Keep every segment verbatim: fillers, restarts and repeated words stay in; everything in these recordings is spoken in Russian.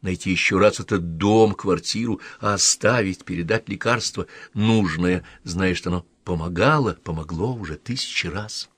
найти еще раз этот дом, квартиру, а оставить, передать лекарство нужное, зная, что оно помогало, помогло уже тысячи раз.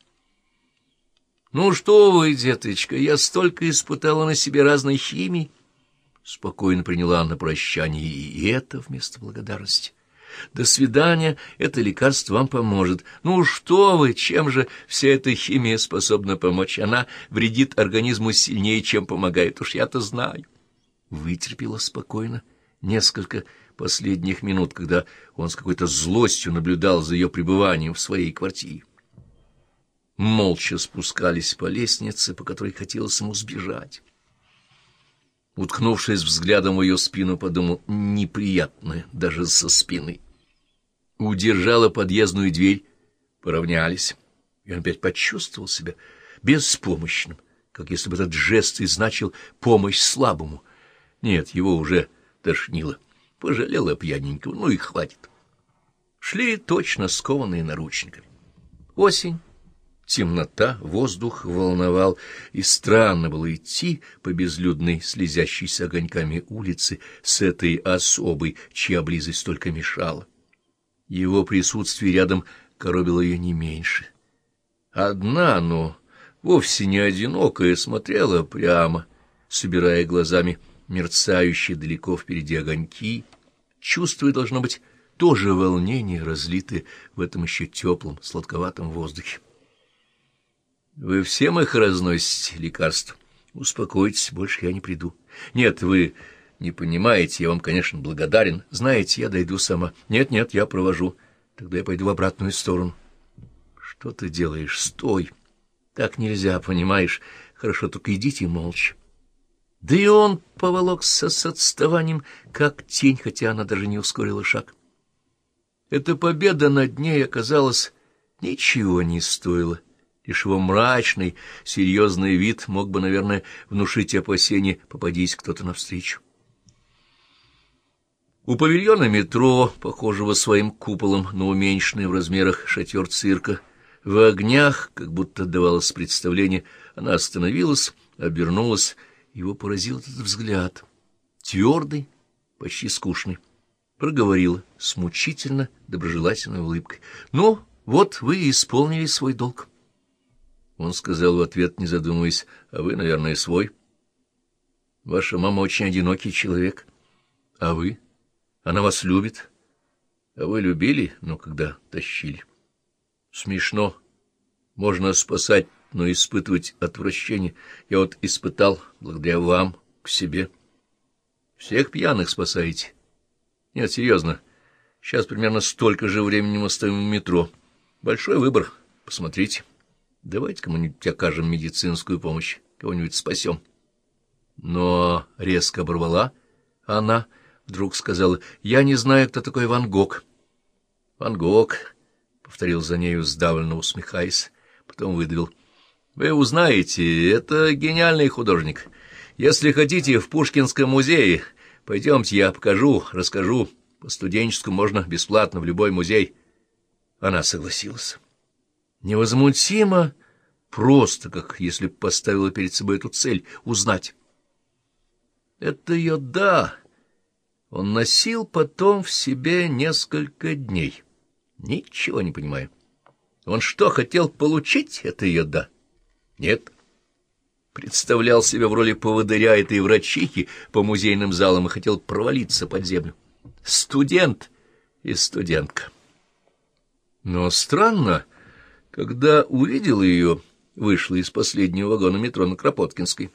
«Ну что вы, деточка, я столько испытала на себе разной химии!» Спокойно приняла на прощание и это вместо благодарности. «До свидания, это лекарство вам поможет. Ну что вы, чем же вся эта химия способна помочь? Она вредит организму сильнее, чем помогает, уж я-то знаю». Вытерпела спокойно несколько последних минут, когда он с какой-то злостью наблюдал за ее пребыванием в своей квартире. Молча спускались по лестнице, по которой хотелось ему сбежать. Уткнувшись взглядом в ее спину, подумал: неприятное, даже со спины. Удержала подъездную дверь, поравнялись, и он опять почувствовал себя беспомощным, как если бы этот жест и значил помощь слабому. Нет, его уже тошнило. Пожалела пьяненького, ну и хватит. Шли точно скованные наручниками. Осень. Темнота, воздух волновал, и странно было идти по безлюдной, слезящейся огоньками улице с этой особой, чья близость только мешала. Его присутствие рядом коробило ее не меньше. Одна, но вовсе не одинокая, смотрела прямо, собирая глазами мерцающие далеко впереди огоньки, чувствуя, должно быть, тоже волнение, разлитое в этом еще теплом, сладковатом воздухе. Вы всем их разносите, лекарства? Успокойтесь, больше я не приду. Нет, вы не понимаете, я вам, конечно, благодарен. Знаете, я дойду сама. Нет, нет, я провожу. Тогда я пойду в обратную сторону. Что ты делаешь? Стой. Так нельзя, понимаешь? Хорошо, только идите молча. Да и он поволокся с отставанием, как тень, хотя она даже не ускорила шаг. Эта победа над ней, оказалось, ничего не стоила. Лишь его мрачный, серьезный вид мог бы, наверное, внушить опасения, попадись кто-то навстречу. У павильона метро, похожего своим куполом на уменьшенный в размерах шатер цирка, в огнях, как будто давалось представление, она остановилась, обернулась, его поразил этот взгляд, твердый, почти скучный. Проговорила с мучительно доброжелательной улыбкой: «Ну, вот вы исполнили свой долг». Он сказал в ответ, не задумываясь: «А вы, наверное, свой. Ваша мама очень одинокий человек. А вы? Она вас любит. А вы любили, но когда тащили. Смешно. Можно спасать, но испытывать отвращение. Я вот испытал, благодаря вам, к себе. Всех пьяных спасаете. Нет, серьезно. Сейчас примерно столько же времени мы стоим в метро. Большой выбор. Посмотрите. Давайте кому-нибудь окажем медицинскую помощь, кого-нибудь спасем». Но резко оборвала она, вдруг сказала: «Я не знаю, кто такой Ван Гог». «Ван Гог», — повторил за нею, сдавленно усмехаясь, потом выдавил: «Вы узнаете, это гениальный художник. Если хотите, в Пушкинском музее. Пойдемте, я покажу, расскажу. По студенческому можно бесплатно в любой музей». Она согласилась. Невозмутимо, просто, как если б поставила перед собой эту цель — узнать. Это ее «да» он носил потом в себе несколько дней, ничего не понимая. Он что, хотел получить это ее «да»? Нет. Представлял себя в роли поводыря этой врачихи по музейным залам и хотел провалиться под землю. Студент и студентка. Но странно, когда увидел ее, вышла из последнего вагона метро на Кропоткинской.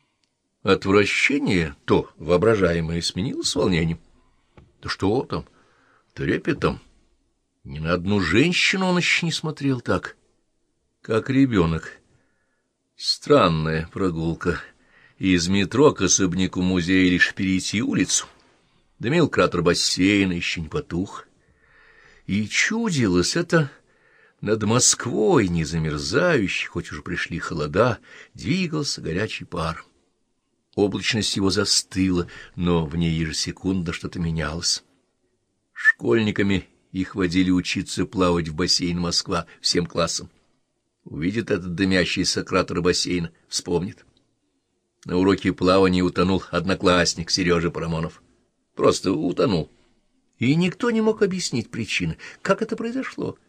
Отвращение, то воображаемое, сменилось волнением. Да что там, трепетом. Ни на одну женщину он еще не смотрел так, как ребенок. Странная прогулка. Из метро к особняку музея лишь перейти улицу. Дымил кратер бассейна, еще не потух. И чудилось это... Над Москвой, не замерзающий, хоть уже пришли холода, двигался горячий пар. Облачность его застыла, но в ней ежесекундно что-то менялось. Школьниками их водили учиться плавать в бассейн Москва всем классом. Увидит этот дымящийся кратер бассейна, вспомнит. На уроке плавания утонул одноклассник Сережа Парамонов. Просто утонул. И никто не мог объяснить причины, как это произошло.